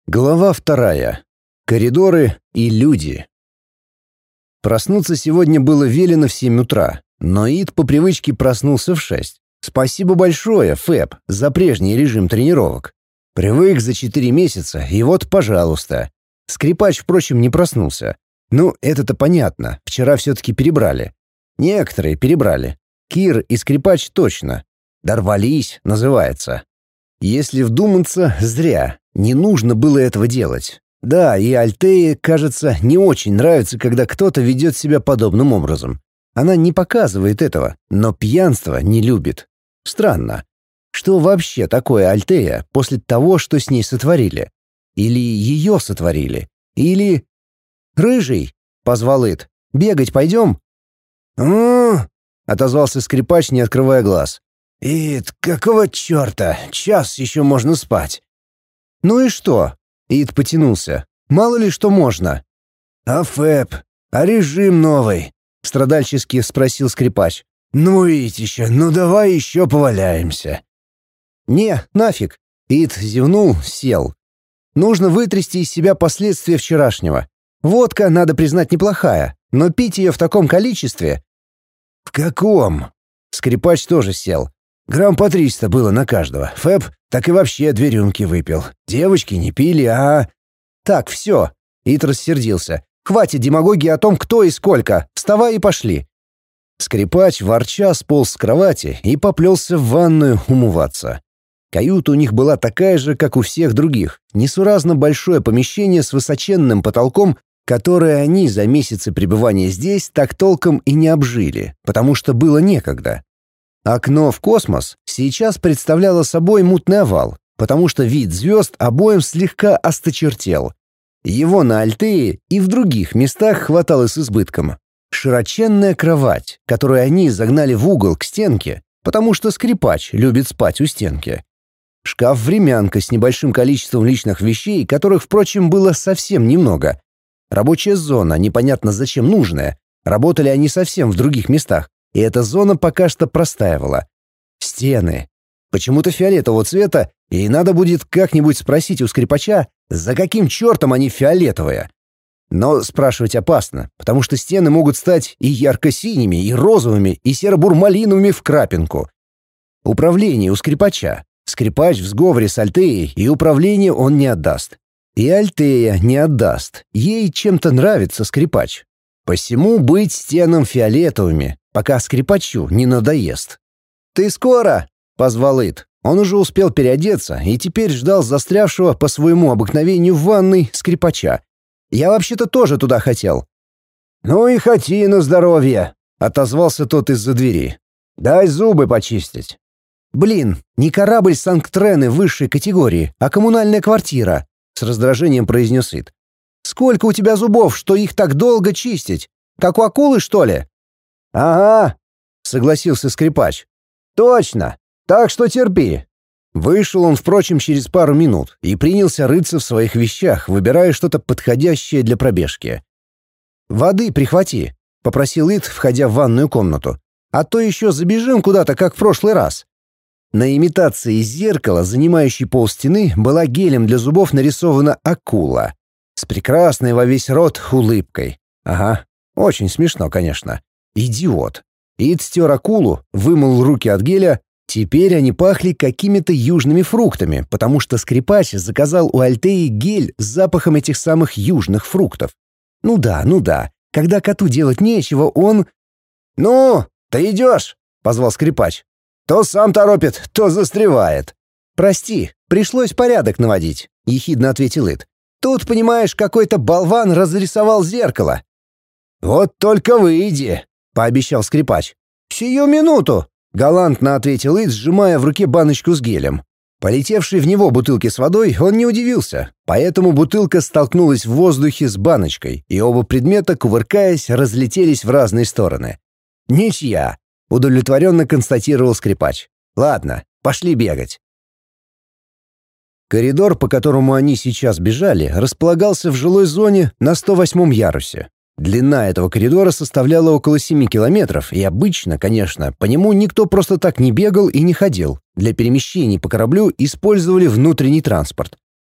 Глава 2. Коридоры и люди. Проснуться сегодня было велено в 7 утра, но Ид по привычке проснулся в 6. Спасибо большое, Фэб, за прежний режим тренировок. Привык за 4 месяца, и вот, пожалуйста. Скрипач, впрочем, не проснулся. Ну, это-то понятно, вчера все-таки перебрали. Некоторые перебрали. Кир и Скрипач точно. Дорвались, называется. Если вдуматься, зря. Не нужно было этого делать. Да, и Альтее, кажется, не очень нравится, когда кто-то ведет себя подобным образом. Она не показывает этого, но пьянство не любит. Странно. Что вообще такое Альтея после того, что с ней сотворили? Или ее сотворили? Или... «Рыжий!» — позвал Ид. «Бегать пойдем?» Отозвался Скрипач, не открывая глаз. «Ид, какого черта? Час еще можно спать». «Ну и что?» — Ид потянулся. «Мало ли что можно». «А Фэб? А режим новый?» — страдальчески спросил Скрипач. «Ну, Итища, ну давай еще поваляемся». «Не, нафиг». Ид зевнул, сел. «Нужно вытрясти из себя последствия вчерашнего. Водка, надо признать, неплохая, но пить ее в таком количестве...» «В каком?» Скрипач тоже сел. Грамм по 300 было на каждого. Фэб так и вообще 2 рюмки выпил. Девочки не пили, а... «Так, все». Ит рассердился. «Хватит демагогии о том, кто и сколько. Вставай и пошли». Скрипач ворча сполз с кровати и поплелся в ванную умываться. Каюта у них была такая же, как у всех других. Несуразно большое помещение с высоченным потолком, которое они за месяцы пребывания здесь так толком и не обжили, потому что было некогда. Окно в космос сейчас представляло собой мутный овал, потому что вид звезд обоим слегка осточертел. Его на Альтее и в других местах хватало с избытком. Широченная кровать, которую они загнали в угол к стенке, потому что Скрипач любит спать у стенки. Шкаф-времянка с небольшим количеством личных вещей, которых, впрочем, было совсем немного. Рабочая зона, непонятно зачем нужная. Работали они совсем в других местах. И эта зона пока что простаивала. Стены. Почему-то фиолетового цвета, и надо будет как-нибудь спросить у Скрипача, за каким чертом они фиолетовые. Но спрашивать опасно, потому что стены могут стать и ярко-синими, и розовыми, и серо-бурмалиновыми в крапинку. Управление у Скрипача. Скрипач в сговоре с Альтеей, и управление он не отдаст. И Альтея не отдаст. Ей чем-то нравится Скрипач. Посему быть стенам фиолетовыми, пока Скрипачу не надоест. «Ты скоро?» — позвал Ид. Он уже успел переодеться и теперь ждал застрявшего по своему обыкновению в ванной Скрипача. «Я вообще-то тоже туда хотел». «Ну и хоти на здоровье», — отозвался тот из-за двери. «Дай зубы почистить». «Блин, не корабль Санкт-Трены высшей категории, а коммунальная квартира», — с раздражением произнес Ид. «Сколько у тебя зубов, что их так долго чистить? Как у акулы, что ли?» «Ага», — согласился Скрипач. «Точно. Так что терпи». Вышел он, впрочем, через пару минут и принялся рыться в своих вещах, выбирая что-то подходящее для пробежки. «Воды прихвати», — попросил Ид, входя в ванную комнату. «А то еще забежим куда-то, как в прошлый раз». На имитации зеркала, занимающей полстены, была гелем для зубов нарисована акула. С прекрасной во весь рот улыбкой. Ага, очень смешно, конечно. Идиот. Ид стер акулу, вымыл руки от геля. Теперь они пахли какими-то южными фруктами, потому что Скрипач заказал у Альтеи гель с запахом этих самых южных фруктов. Ну да. Когда коту делать нечего, он... «Ну, ты идешь?» — позвал Скрипач. «То сам торопит, то застревает». «Прости, пришлось порядок наводить», — ехидно ответил Ид. «Тут, понимаешь, какой-то болван разрисовал зеркало». «Вот только выйди», — пообещал Скрипач. «Сию минуту», — галантно ответил Ид, сжимая в руке баночку с гелем. Полетевшей в него бутылки с водой он не удивился, поэтому бутылка столкнулась в воздухе с баночкой, и оба предмета, кувыркаясь, разлетелись в разные стороны. «Ничья», — удовлетворенно констатировал Скрипач. «Ладно, пошли бегать». Коридор, по которому они сейчас бежали, располагался в жилой зоне на 108-м ярусе. Длина этого коридора составляла около 7 километров, и обычно, конечно, по нему никто просто так не бегал и не ходил. Для перемещений по кораблю использовали внутренний транспорт.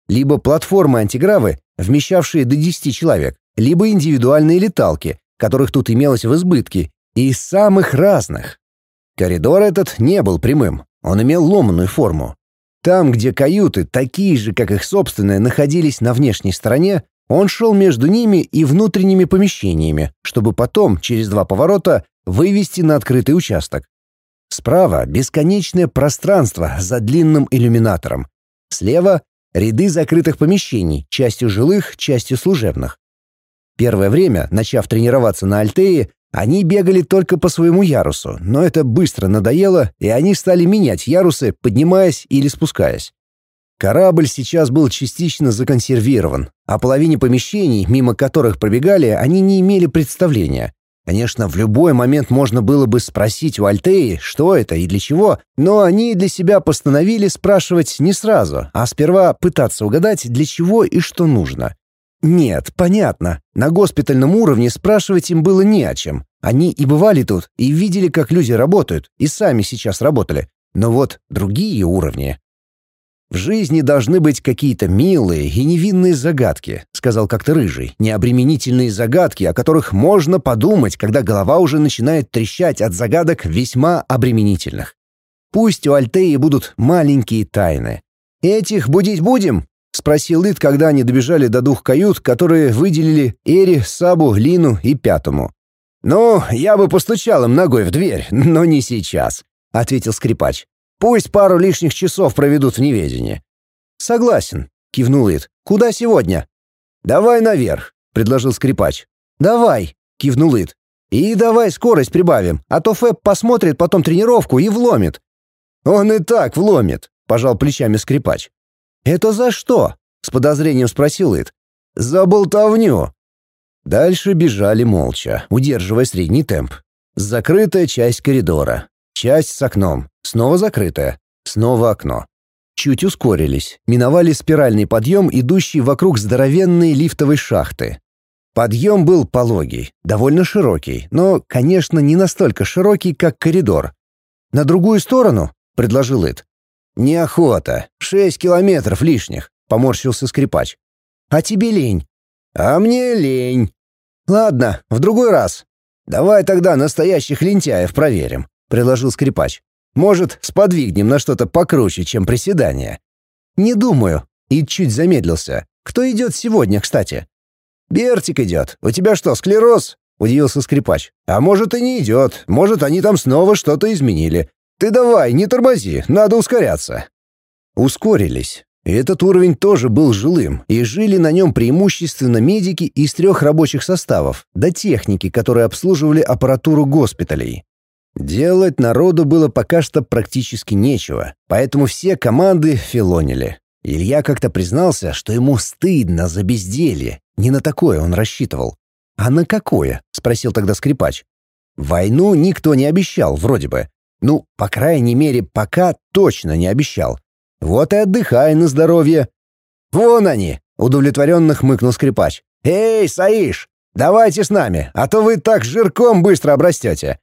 Либо платформы-антигравы, вмещавшие до 10 человек, либо индивидуальные леталки, которых тут имелось в избытке, и самых разных. Коридор этот не был прямым, он имел ломаную форму. Там, где каюты, такие же, как их собственные, находились на внешней стороне, он шел между ними и внутренними помещениями, чтобы потом, через 2 поворота, вывести на открытый участок. Справа — бесконечное пространство за длинным иллюминатором. Слева — ряды закрытых помещений, частью жилых, частью служебных. Первое время, начав тренироваться на Альтее, они бегали только по своему ярусу, но это быстро надоело, и они стали менять ярусы, поднимаясь или спускаясь. Корабль сейчас был частично законсервирован, о половине помещений, мимо которых пробегали, они не имели представления. Конечно, в любой момент можно было бы спросить у Альтеи, что это и для чего, но они для себя постановили спрашивать не сразу, а сперва пытаться угадать, для чего и что нужно. Нет, понятно, на госпитальном уровне спрашивать им было не о чем. Они и бывали тут, и видели, как люди работают, и сами сейчас работали. Но вот другие уровни. «В жизни должны быть какие-то милые и невинные загадки», — сказал как-то Рыжий, «необременительные загадки, о которых можно подумать, когда голова уже начинает трещать от загадок весьма обременительных. Пусть у Альтеи будут маленькие тайны. Этих будить будем?» — спросил Ид, когда они добежали до 2 кают, которые выделили Эри, Сабу, Лину и 5-му. «Ну, я бы постучал им ногой в дверь, но не сейчас», — ответил скрипач. «Пусть пару лишних часов проведут в неведении». «Согласен», — кивнул Ид. «Куда сегодня?» «Давай наверх», — предложил скрипач. «Давай», — кивнул Ид. «И давай скорость прибавим, а то Фэб посмотрит потом тренировку и вломит». «Он и так вломит», — пожал плечами скрипач. «Это за что?» — с подозрением спросил Ид. «За болтовню». Дальше бежали молча, удерживая средний темп. Закрытая часть коридора. Часть с окном. Снова закрытая. Снова окно. Чуть ускорились. Миновали спиральный подъем, идущий вокруг здоровенной лифтовой шахты. Подъем был пологий, довольно широкий, но, конечно, не настолько широкий, как коридор. «На другую сторону?» — предложил Ид. «Неохота. 6 километров лишних», — поморщился скрипач. «А тебе лень?» «А мне лень». «Ладно, в другой раз. Давай тогда настоящих лентяев проверим», — предложил скрипач. «Может, сподвигнем на что-то покруче, чем приседания?» «Не думаю». И чуть замедлился. «Кто идет сегодня, кстати?» «Бертик идет. У тебя что, склероз?» — удивился скрипач. «А может, и не идет. Может, они там снова что-то изменили. Ты давай, не тормози, надо ускоряться». Ускорились. Этот уровень тоже был жилым, и жили на нем преимущественно медики из 3 рабочих составов, да техники, которые обслуживали аппаратуру госпиталей. Делать народу было пока что практически нечего, поэтому все команды филонили. Илья как-то признался, что ему стыдно за безделье, не на такое он рассчитывал. «А на какое?» — спросил тогда скрипач. «Войну никто не обещал, вроде бы. Ну, по крайней мере, пока точно не обещал. Вот и отдыхай на здоровье». «Вон они!» — удовлетворенно хмыкнул скрипач. «Эй, Саиш, давайте с нами, а то вы так жирком быстро обрастете».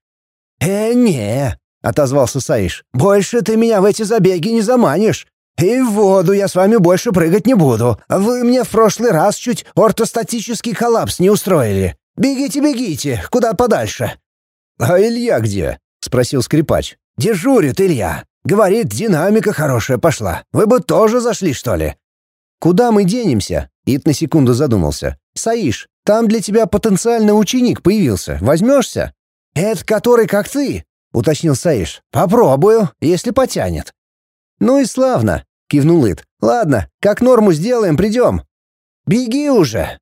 «Не», — отозвался Саиш, — «больше ты меня в эти забеги не заманишь. И в воду я с вами больше прыгать не буду. Вы мне в прошлый раз чуть ортостатический коллапс не устроили. Бегите, бегите, куда подальше». «А Илья где?» — спросил скрипач. «Дежурит Илья. Говорит, динамика хорошая пошла. Вы бы тоже зашли, что ли?» «Куда мы денемся?» — Ит на секунду задумался. «Саиш, там для тебя потенциальный ученик появился. Возьмешься?» «Это который как ты?» — уточнил Саиш. «Попробую, если потянет». «Ну и славно», — кивнул Ит. «Ладно, как норму сделаем, придем». «Беги уже».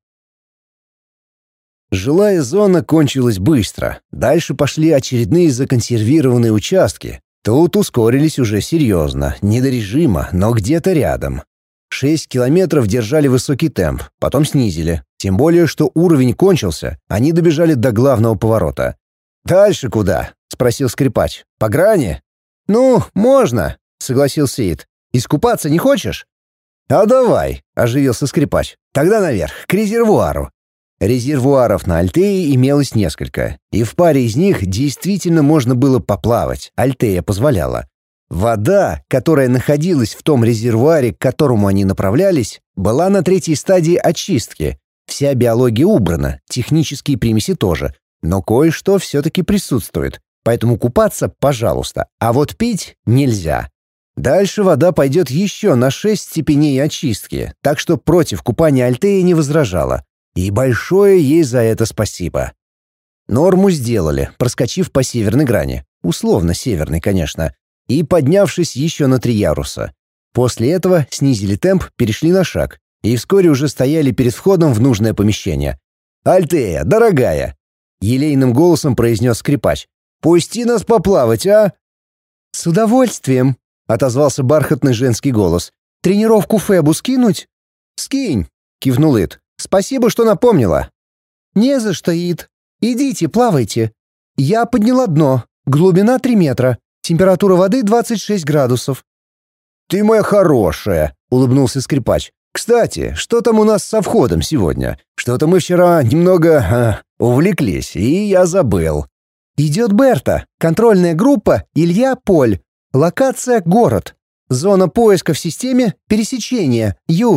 Жилая зона кончилась быстро. Дальше пошли очередные законсервированные участки. Тут ускорились уже серьезно, не до режима, но где-то рядом. 6 километров держали высокий темп, потом снизили. Тем более, что уровень кончился, они добежали до главного поворота. «Дальше куда?» — спросил скрипач. «По грани?» «Ну, можно», — согласился Ид. «Искупаться не хочешь?» «А давай», — оживился скрипач. «Тогда наверх, к резервуару». Резервуаров на Альтее имелось несколько, и в паре из них действительно можно было поплавать, Альтея позволяла. Вода, которая находилась в том резервуаре, к которому они направлялись, была на 3-й стадии очистки. Вся биология убрана, технические примеси тоже, но кое-что все-таки присутствует. Поэтому купаться, пожалуйста, а вот пить нельзя. Дальше вода пойдет еще на 6 степеней очистки, так что против купания Альтея не возражала. И большое ей за это спасибо. Норму сделали, проскочив по северной грани, условно северной, конечно, и поднявшись еще на 3 яруса. После этого снизили темп, перешли на шаг, и вскоре уже стояли перед входом в нужное помещение. «Альтея, дорогая!» — елейным голосом произнес скрипач. «Пусти нас поплавать, а?» «С удовольствием», — отозвался бархатный женский голос. «Тренировку Фебу скинуть?» «Скинь», — кивнул Ит. «Спасибо, что напомнила». «Не за что, Ит. Идите, плавайте. Я подняла дно. Глубина 3 метра. Температура воды 26 градусов». «Ты моя хорошая», — улыбнулся скрипач. «Кстати, что там у нас со входом сегодня? Что-то мы вчера немного увлеклись, и я забыл». «Идет Берта. Контрольная группа Илья Поль. Локация — город. Зона поиска в системе — пересечение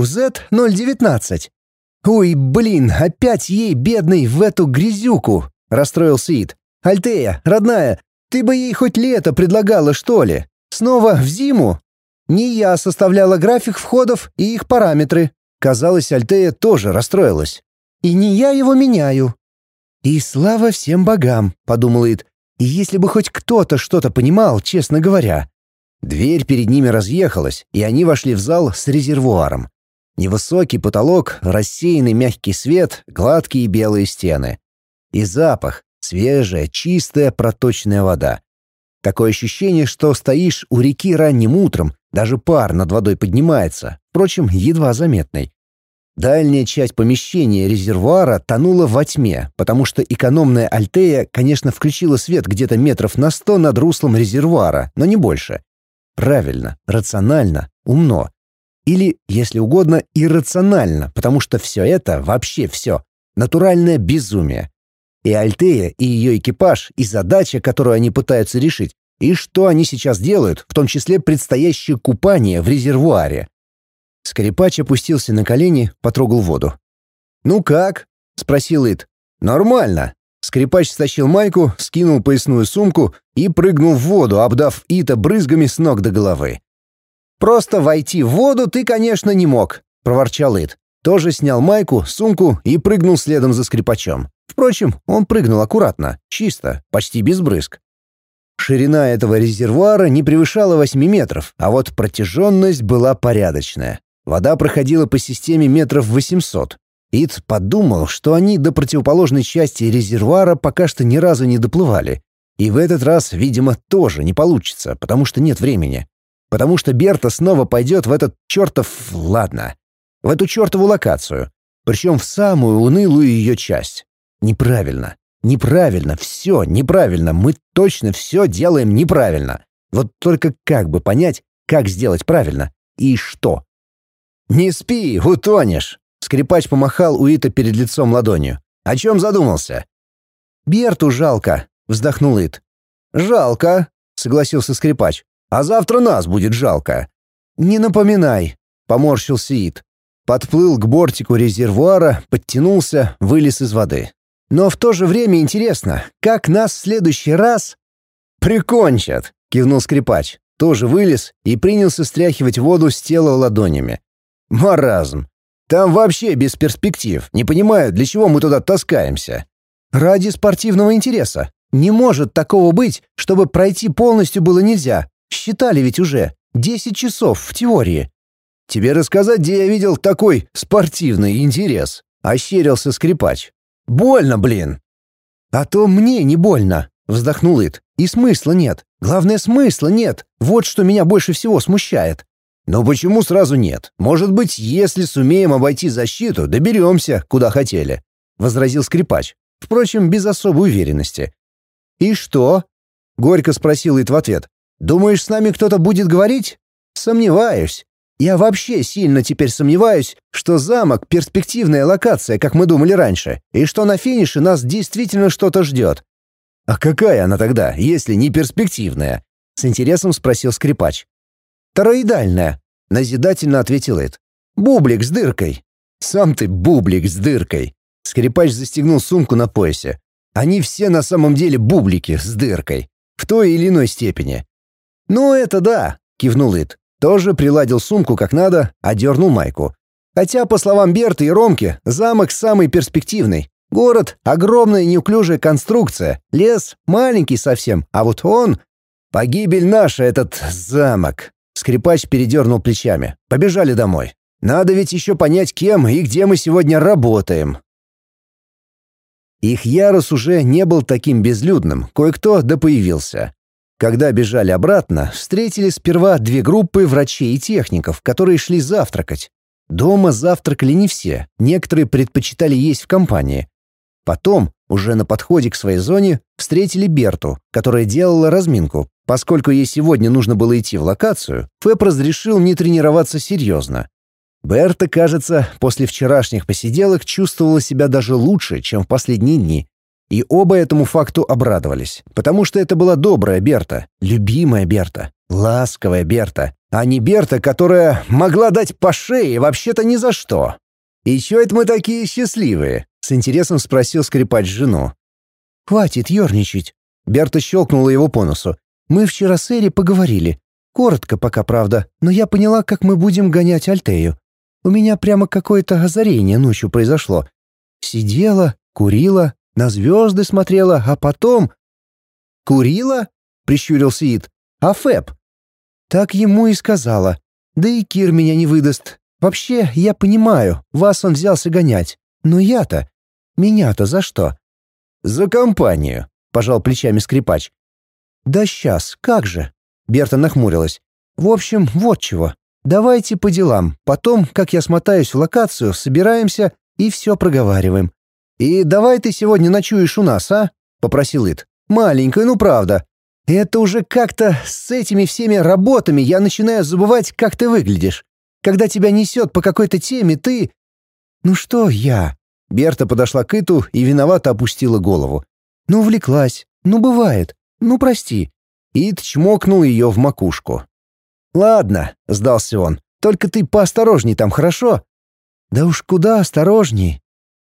UZ-019». «Ой, блин, опять ей, бедной, в эту грязюку!» — расстроился Ит. «Альтея, родная, ты бы ей хоть лето предлагала, что ли? Снова в зиму?» «Не я составляла график входов и их параметры». Казалось, Альтея тоже расстроилась. «И не я его меняю». «И слава всем богам», — подумал Ит. «И если бы хоть кто-то что-то понимал, честно говоря». Дверь перед ними разъехалась, и они вошли в зал с резервуаром. Невысокий потолок, рассеянный мягкий свет, гладкие белые стены. И запах — свежая, чистая, проточная вода. Такое ощущение, что стоишь у реки ранним утром, даже пар над водой поднимается, впрочем, едва заметный. Дальняя часть помещения резервуара тонула во тьме, потому что экономная Альтея, конечно, включила свет где-то метров на 100 над руслом резервуара, но не больше. Правильно, рационально, умно. Или, если угодно, иррационально, потому что все это, вообще все, натуральное безумие. И Альтея, и ее экипаж, и задача, которую они пытаются решить, и что они сейчас делают, в том числе предстоящее купание в резервуаре. Скрипач опустился на колени, потрогал воду. «Ну как?» — спросил Ит. «Нормально». Скрипач стащил майку, скинул поясную сумку и прыгнул в воду, обдав Ита брызгами с ног до головы. «Просто войти в воду ты, конечно, не мог», — проворчал Ит. Тоже снял майку, сумку и прыгнул следом за скрипачом. Впрочем, он прыгнул аккуратно, чисто, почти без брызг. Ширина этого резервуара не превышала 8 метров, а вот протяженность была порядочная. Вода проходила по системе метров 800. Ит подумал, что они до противоположной части резервуара пока что ни разу не доплывали. И в этот раз, видимо, тоже не получится, потому что нет времени. Потому что Берта снова пойдет в этот чертов... Ладно. В эту чертову локацию. Причем в самую унылую ее часть. Неправильно. Неправильно. Все неправильно. Мы точно все делаем неправильно. Вот только как бы понять, как сделать правильно и что? «Не спи, утонешь!» Скрипач помахал у Ита перед лицом ладонью. «О чем задумался?» «Берту жалко», — вздохнул Ит. «Жалко», — согласился скрипач. «А завтра нас будет жалко». «Не напоминай», — поморщился Ит. Подплыл к бортику резервуара, подтянулся, вылез из воды. «Но в то же время интересно, как нас в следующий раз...» «Прикончат», — кивнул скрипач. Тоже вылез и принялся стряхивать воду с тела ладонями. «Маразм. Там вообще без перспектив. Не понимаю, для чего мы туда таскаемся». «Ради спортивного интереса. Не может такого быть, чтобы пройти полностью было нельзя. Считали ведь уже. 10 часов в теории». «Тебе рассказать, где я видел такой спортивный интерес?» — ощерился скрипач. «Больно, блин». «А то мне не больно», — вздохнул Ит. «И смысла нет. Главное, смысла нет. Вот что меня больше всего смущает». «Но почему сразу нет? Может быть, если сумеем обойти защиту, доберемся, куда хотели», — возразил скрипач, впрочем, без особой уверенности. «И что?» — горько спросил Ит в ответ. «Думаешь, с нами кто-то будет говорить?» «Сомневаюсь. Я вообще сильно теперь сомневаюсь, что замок — перспективная локация, как мы думали раньше, и что на финише нас действительно что-то ждет». «А какая она тогда, если не перспективная?» — с интересом спросил скрипач. «Тороидальная», — назидательно ответил Ит. «Бублик с дыркой». «Сам ты бублик с дыркой». Скрипач застегнул сумку на поясе. «Они все на самом деле бублики с дыркой. В той или иной степени». «Ну, это да», — кивнул Ит. Тоже приладил сумку как надо, одернул майку. «Хотя, по словам Берты и Ромки, замок самый перспективный. Город — огромная неуклюжая конструкция, лес — маленький совсем, а вот он... Погибель наша, этот замок». Скрипач передернул плечами. «Побежали домой. Надо ведь еще понять, кем и где мы сегодня работаем». Их ярус уже не был таким безлюдным, кое-кто появился. Когда бежали обратно, встретили сперва две группы врачей и техников, которые шли завтракать. Дома завтракали не все, некоторые предпочитали есть в компании. Потом, уже на подходе к своей зоне, встретили Берту, которая делала разминку. Поскольку ей сегодня нужно было идти в локацию, Фэб разрешил не тренироваться серьезно. Берта, кажется, после вчерашних посиделок чувствовала себя даже лучше, чем в последние дни. И оба этому факту обрадовались, потому что это была добрая Берта, любимая Берта, ласковая Берта, а не Берта, которая могла дать по шее вообще-то ни за что. «И чё это мы такие счастливые?» — с интересом спросил скрипач жену. «Хватит ерничать», — Берта щелкнула его по носу. «Мы вчера с Эри поговорили. Коротко пока, правда, но я поняла, как мы будем гонять Альтею. У меня прямо какое-то озарение ночью произошло. Сидела, курила, на звезды смотрела, а потом...» «Курила?» — прищурился Ид. «А Фэб?» «Так ему и сказала. Да и Кир меня не выдаст. Вообще, я понимаю, вас он взялся гонять. Но я-то... Меня-то за что?» «За компанию», — пожал плечами скрипач. «Да сейчас, как же?» — Берта нахмурилась. «В общем, вот чего. Давайте по делам. Потом, как я смотаюсь в локацию, собираемся и все проговариваем. И давай ты сегодня ночуешь у нас, а?» — попросил Ит. «Маленькая, ну правда. Это уже как-то с этими всеми работами я начинаю забывать, как ты выглядишь. Когда тебя несет по какой-то теме, ты...» «Ну что я?» Берта подошла к Иту и виновато опустила голову. «Ну, увлеклась. Ну, бывает. Ну, прости». Ит чмокнул ее в макушку. «Ладно», — сдался он, — «только ты поосторожней там, хорошо?» «Да уж куда осторожней».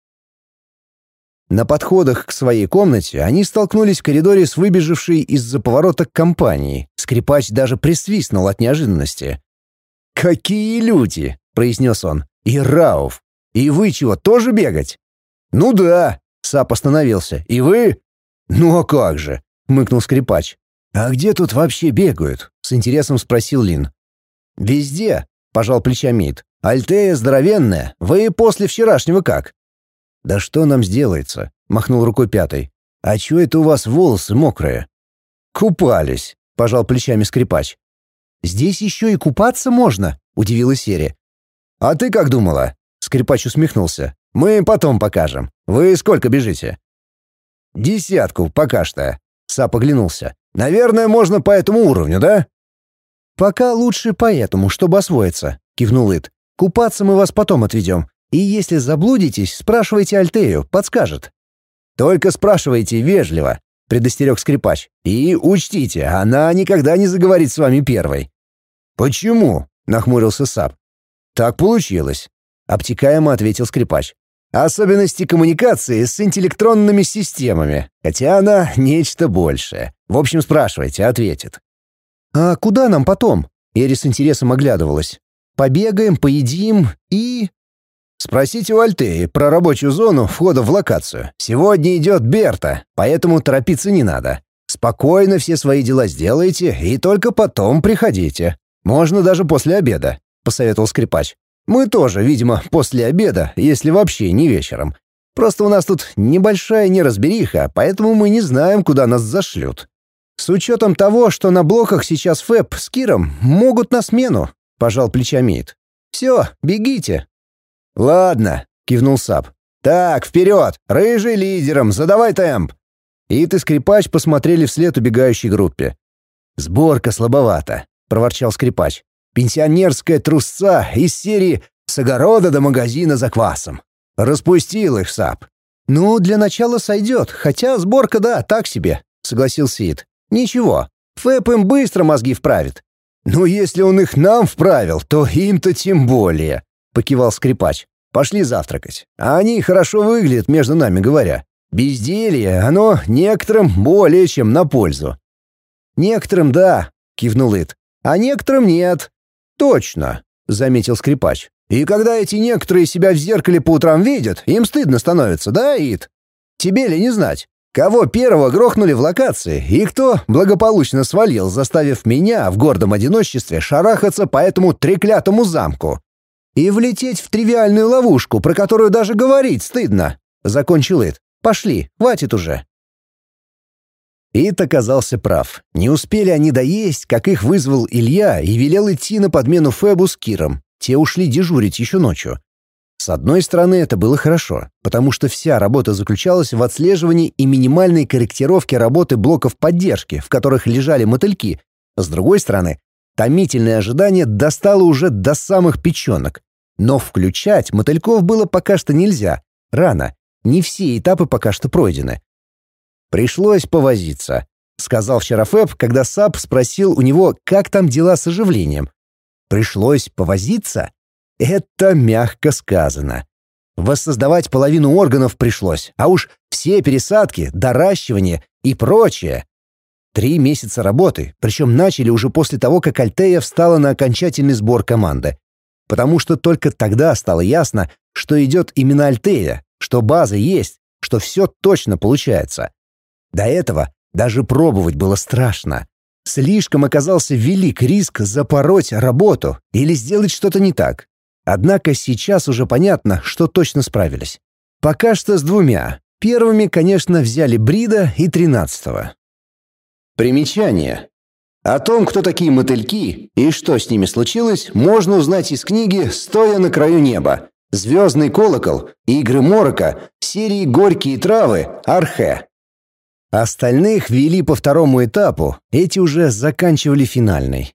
На подходах к своей комнате они столкнулись в коридоре с выбежавшей из-за поворота компанией. Скрипач даже присвистнул от неожиданности. «Какие люди!» — произнес он. «И Рауф! И вы чего, тоже бегать?» «Ну да!» — Сап остановился. «И вы?» «Ну а как же!» — хмыкнул скрипач. «А где тут вообще бегают?» — с интересом спросил Лин. «Везде», — пожал плечами Ит. «Альтея здоровенная. Вы после вчерашнего как?» «Да что нам сделается?» — махнул рукой пятый. «А чё это у вас волосы мокрые?» «Купались», — пожал плечами скрипач. «Здесь еще и купаться можно?» — удивилась Серия. «А ты как думала?» — скрипач усмехнулся. «Мы потом покажем. Вы сколько бежите?» «10 пока что», — Сап оглянулся. «Наверное, можно по этому уровню, да?» «Пока лучше по этому, чтобы освоиться», — кивнул Ит. «Купаться мы вас потом отведем. И если заблудитесь, спрашивайте Альтею, подскажет». «Только спрашивайте вежливо», — предостерег скрипач. «И учтите, она никогда не заговорит с вами первой». «Почему?» — нахмурился Сап. «Так получилось», — обтекаемо ответил скрипач. «Особенности коммуникации с интеллектронными системами, хотя она нечто большее. В общем, спрашивайте, ответит». «А куда нам потом?» — Эри с интересом оглядывалась. «Побегаем, поедим и...» «Спросите у Альтеи про рабочую зону входа в локацию. Сегодня идет Берта, поэтому торопиться не надо. Спокойно все свои дела сделайте и только потом приходите. Можно даже после обеда», — посоветовал скрипач. «Мы тоже, видимо, после обеда, если вообще не вечером. Просто у нас тут небольшая неразбериха, поэтому мы не знаем, куда нас зашлют. С учетом того, что на блоках сейчас Фэб с Киром могут на смену», — пожал плечами Ит. «Все, бегите». «Ладно», — кивнул Сап. «Так, вперед! Рыжий лидером, задавай темп!» Ит и скрипач посмотрели вслед убегающей группе. «Сборка слабовата», — проворчал скрипач. «Пенсионерская трусца из серии «С огорода до магазина за квасом». Распустил их, Сап». «Ну, для начала сойдет, хотя сборка, да, так себе», — согласился Ит. «Ничего, ФЭП им быстро мозги вправит». «Ну, если он их нам вправил, то им-то тем более», — покивал скрипач. «Пошли завтракать. А они хорошо выглядят, между нами говоря. Безделье, оно некоторым более чем на пользу». «Некоторым да», — кивнул Ит, — «а некоторым нет». «Точно», — заметил скрипач. «И когда эти некоторые себя в зеркале по утрам видят, им стыдно становится, да, Ит? Тебе ли не знать, кого первого грохнули в локации и кто благополучно свалил, заставив меня в гордом одиночестве шарахаться по этому треклятому замку? И влететь в тривиальную ловушку, про которую даже говорить стыдно», — закончил Ит. «Пошли, хватит уже». Ит оказался прав. Не успели они доесть, как их вызвал Илья и велел идти на подмену Фэбу с Киром. Те ушли дежурить еще ночью. С одной стороны, это было хорошо, потому что вся работа заключалась в отслеживании и минимальной корректировке работы блоков поддержки, в которых лежали мотыльки. С другой стороны, томительное ожидание достало уже до самых печенок. Но включать мотыльков было пока что нельзя. Рано. Не все этапы пока что пройдены. «Пришлось повозиться», — сказал вчера Фэб, когда САП спросил у него, как там дела с оживлением. «Пришлось повозиться?» Это мягко сказано. Воссоздавать половину органов пришлось, а уж все пересадки, доращивание и прочее. 3 месяца работы, причем начали уже после того, как Альтея встала на окончательный сбор команды. Потому что только тогда стало ясно, что идет именно Альтея, что база есть, что все точно получается. До этого даже пробовать было страшно. Слишком оказался велик риск запороть работу или сделать что-то не так. Однако сейчас уже понятно, что точно справились. Пока что с 2. Первыми, конечно, взяли Брида и 13-го. Примечание. О том, кто такие мотыльки и что с ними случилось, можно узнать из книги «Стоя на краю неба», «Звездный колокол», «Игры Морока», серии «Горькие травы», «Архе». Остальных вели по 2-му этапу, эти уже заканчивали финальный.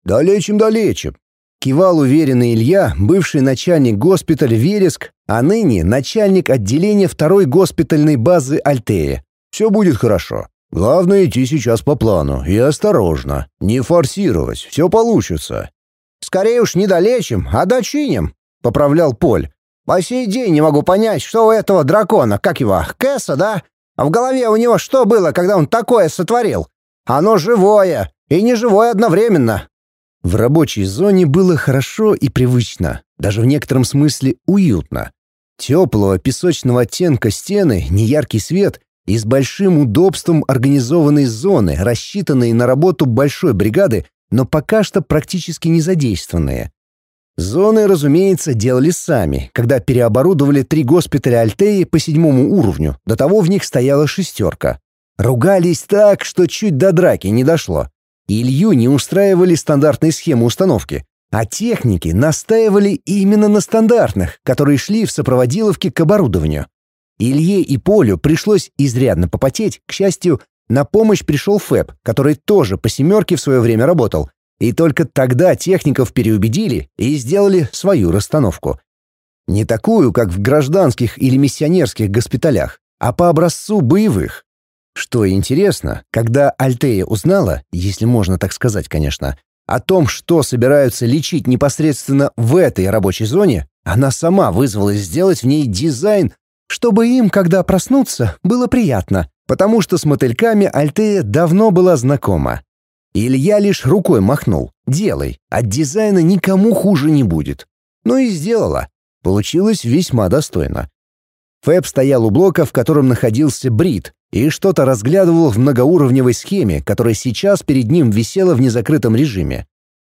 «Долечим. Кивал уверенный Илья, бывший начальник госпиталя Вереск, а ныне начальник отделения 2-й госпитальной базы Альтеи. «Все будет хорошо. Главное идти сейчас по плану и осторожно, не форсировать, все получится». «Скорее уж не долечим, а дочиним», — поправлял Поль. «По сей день не могу понять, что у этого дракона, как его, Кэса, да? А в голове у него что было, когда он такое сотворил? Оно живое и неживое одновременно». В рабочей зоне было хорошо и привычно, даже в некотором смысле уютно. Теплого песочного оттенка стены, неяркий свет и с большим удобством организованные зоны, рассчитанные на работу большой бригады, но пока что практически не задействованные. Зоны, разумеется, делали сами, когда переоборудовали 3 госпиталя Альтеи по 7-му уровню, до того в них стояла 6. Ругались так, что чуть до драки не дошло. Илью не устраивали стандартные схемы установки, а техники настаивали именно на стандартных, которые шли в сопроводиловке к оборудованию. Илье и Полю пришлось изрядно попотеть, к счастью, на помощь пришел Фэб, который тоже по 7-ке в свое время работал, и только тогда техников переубедили и сделали свою расстановку. Не такую, как в гражданских или миссионерских госпиталях, а по образцу боевых. Что интересно, когда Альтея узнала, если можно так сказать, конечно, о том, что собираются лечить непосредственно в этой рабочей зоне, она сама вызвалась сделать в ней дизайн, чтобы им, когда проснутся, было приятно, потому что с мотыльками Альтея давно была знакома. Илья лишь рукой махнул: «Делай, от дизайна никому хуже не будет». Ну и сделала. Получилось весьма достойно. Фэб стоял у блока, в котором находился Брид, и что-то разглядывал в многоуровневой схеме, которая сейчас перед ним висела в незакрытом режиме.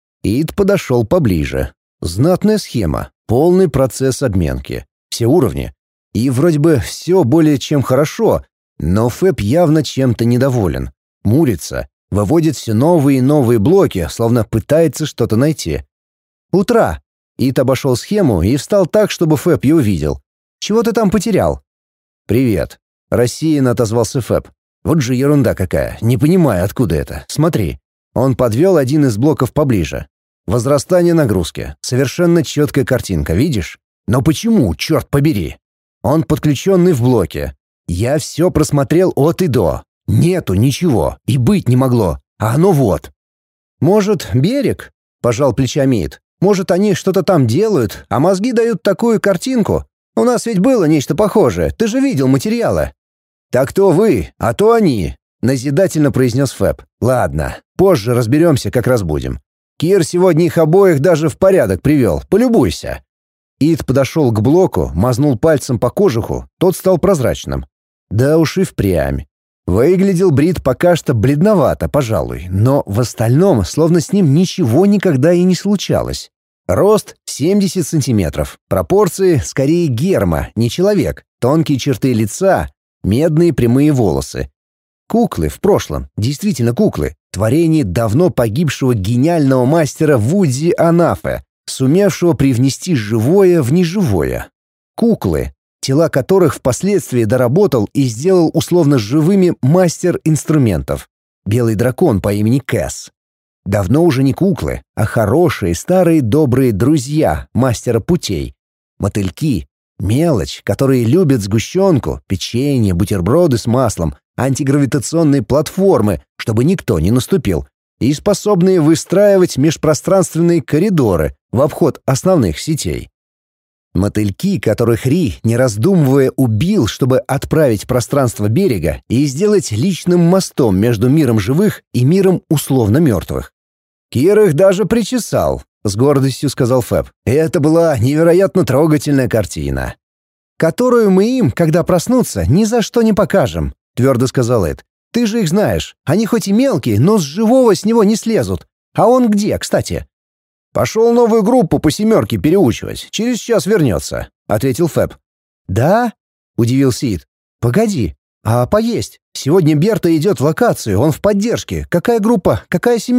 Ид подошел поближе. Знатная схема, полный процесс обменки, все уровни. И вроде бы все более чем хорошо, но Фэб явно чем-то недоволен. Мурится, выводит все новые и новые блоки, словно пытается что-то найти. «Утра!» Ид обошел схему и встал так, чтобы Фэб его видел. «Чего ты там потерял?» «Привет», — рассеянно отозвался Фэб. «Вот же ерунда какая, не понимаю, откуда это. Смотри». Он подвел один из блоков поближе. «Возрастание нагрузки. Совершенно четкая картинка, видишь? Но почему, черт побери?» Он подключенный в блоке. Я все просмотрел от и до. Нету ничего, и быть не могло. А оно вот. «Может, берег?» — пожал плечами Ид. «Может, они что-то там делают, а мозги дают такую картинку? У нас ведь было нечто похожее, ты же видел материалы». «Так то вы, а то они», — назидательно произнес Фэб. «Ладно, позже разберемся, как разбудим. Кир сегодня их обоих даже в порядок привел, полюбуйся». Ид подошел к блоку, мазнул пальцем по кожуху, тот стал прозрачным. Да уж и впрямь. Выглядел Брит пока что бледновато, пожалуй, но в остальном словно с ним ничего никогда и не случалось. Рост 70 сантиметров, пропорции скорее герма, не человек, тонкие черты лица, медные прямые волосы. Куклы в прошлом, действительно куклы, творение давно погибшего гениального мастера Вудзи Анафе, сумевшего привнести живое в неживое. Куклы, тела которых впоследствии доработал и сделал условно живыми мастер инструментов. Белый дракон по имени Кэс. Давно уже не куклы, а хорошие старые добрые друзья мастера путей. Мотыльки, мелочь, которые любят сгущенку, печенье, бутерброды с маслом, антигравитационные платформы, чтобы никто не наступил, и способные выстраивать межпространственные коридоры в обход основных сетей. Мотыльки, которых Ри, не раздумывая, убил, чтобы отправить пространство берега и сделать личным мостом между миром живых и миром условно мертвых. «Кир их даже причесал», — с гордостью сказал Фэб. «Это была невероятно трогательная картина». «Которую мы им, когда проснутся, ни за что не покажем», — твердо сказал Эд. «Ты же их знаешь. Они хоть и мелкие, но с живого с него не слезут. А он где, кстати?» «Пошел новую группу по 7 переучивать. Через час вернется», — ответил Фэб. «Да?» — удивился Ид. «Погоди, а поесть? Сегодня Берта идет в локацию, он в поддержке. Какая группа, какая 7?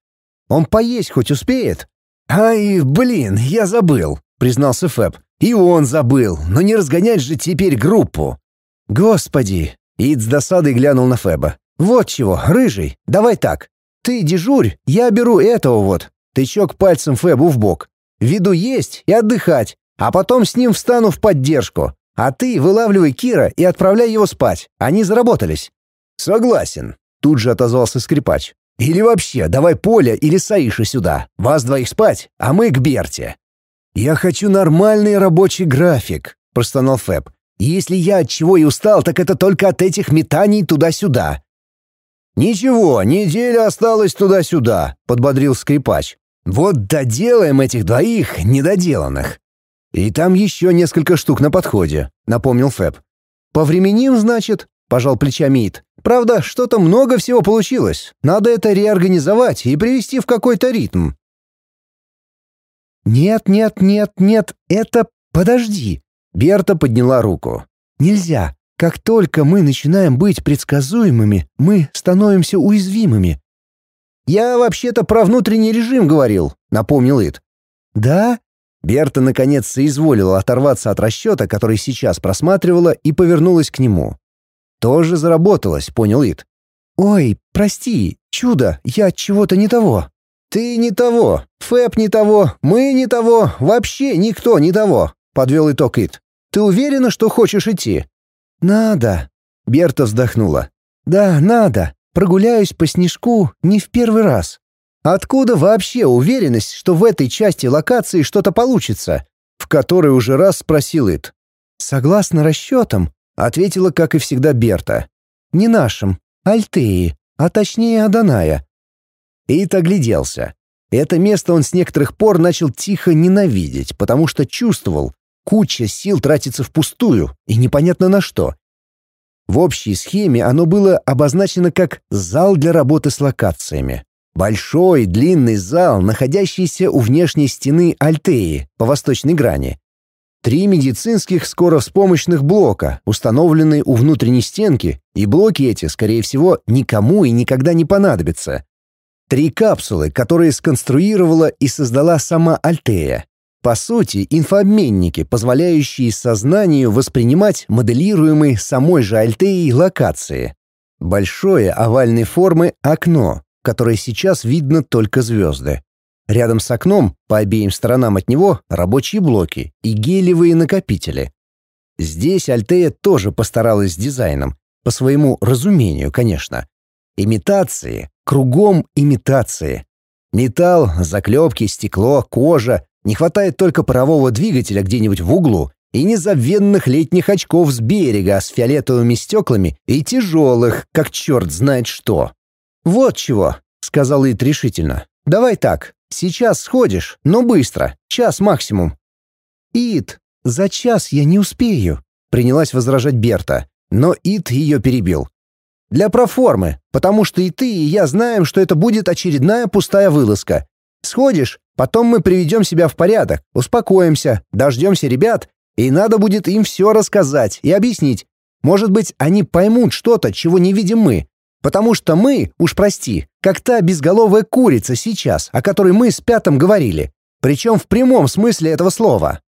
Он поесть хоть успеет?» «Ай, блин, я забыл», — признался Фэб. «И он забыл, но не разгонять же теперь группу». «Господи!» — Ид с досадой глянул на Фэба. «Вот чего, рыжий, давай так. Ты дежурь, я беру этого вот». Тычок пальцем Фэбу в бок. «Веду есть и отдыхать, а потом с ним встану в поддержку. А ты вылавливай Кира и отправляй его спать. Они заработались». «Согласен», — тут же отозвался скрипач. «Или вообще, давай Поля или Саиша сюда. Вас двоих спать, а мы к Берте». «Я хочу нормальный рабочий график», — простонал Фэб. «Если я от чего и устал, так это только от этих метаний туда-сюда». «Ничего, неделя осталась туда-сюда», — подбодрил скрипач. «Вот доделаем этих двоих недоделанных». «И там еще несколько штук на подходе», — напомнил Фэб. «Повременим, значит?» — пожал плечами Ид. «Правда, что-то много всего получилось. Надо это реорганизовать и привести в какой-то ритм». «Нет, нет, нет, нет, это... Подожди!» Берта подняла руку. «Нельзя. Как только мы начинаем быть предсказуемыми, мы становимся уязвимыми». «Я вообще-то про внутренний режим говорил», — напомнил Ид. «Да?» Берта наконец соизволила оторваться от расчета, который сейчас просматривала, и повернулась к нему. «Тоже заработалось», — понял Ид. «Ой, прости, чудо, я чего-то не того». «Ты не того, Фэб не того, мы не того, вообще никто не того», — подвел итог Ид. «Ты уверена, что хочешь идти?» «Надо», — Берта вздохнула. «Да, надо. Прогуляюсь по снежку не в первый раз». «Откуда вообще уверенность, что в этой части локации что-то получится?» — в который уже раз спросил Ид. «Согласно расчетам», — ответила, как и всегда, Берта. «Не нашим, Альтеи, а точнее Аданая». Ид огляделся. Это место он с некоторых пор начал тихо ненавидеть, потому что чувствовал, куча сил тратится впустую, и непонятно на что. В общей схеме оно было обозначено как «зал для работы с локациями». Большой, длинный зал, находящийся у внешней стены Альтеи по восточной грани. 3 медицинских скоровспомощных блока, установленные у внутренней стенки, и блоки эти, скорее всего, никому и никогда не понадобятся. 3 капсулы, которые сконструировала и создала сама Альтея. По сути, инфообменники, позволяющие сознанию воспринимать моделируемые самой же Альтеей локации. Большое овальной формы окно, в которое сейчас видно только звезды. Рядом с окном, по обеим сторонам от него, рабочие блоки и гелиевые накопители. Здесь Альтея тоже постаралась с дизайном, по своему разумению, конечно. Имитации, Кругом имитации. Металл, заклепки, стекло, кожа. Не хватает только парового двигателя где-нибудь в углу и незабвенных летних очков с берега с фиолетовыми стеклами и тяжелых, как черт знает что. «Вот чего», — сказал Ит решительно. «Давай так, сейчас сходишь, но быстро, час максимум». «Ит, за час я не успею», — принялась возражать Берта, но Ит ее перебил. «Для проформы, потому что и ты, и я знаем, что это будет очередная пустая вылазка. Сходишь, потом мы приведем себя в порядок, успокоимся, дождемся ребят, и надо будет им все рассказать и объяснить. Может быть, они поймут что-то, чего не видим мы. Потому что мы, уж прости, как та безголовая курица сейчас, о которой мы с Пятом говорили. Причем в прямом смысле этого слова.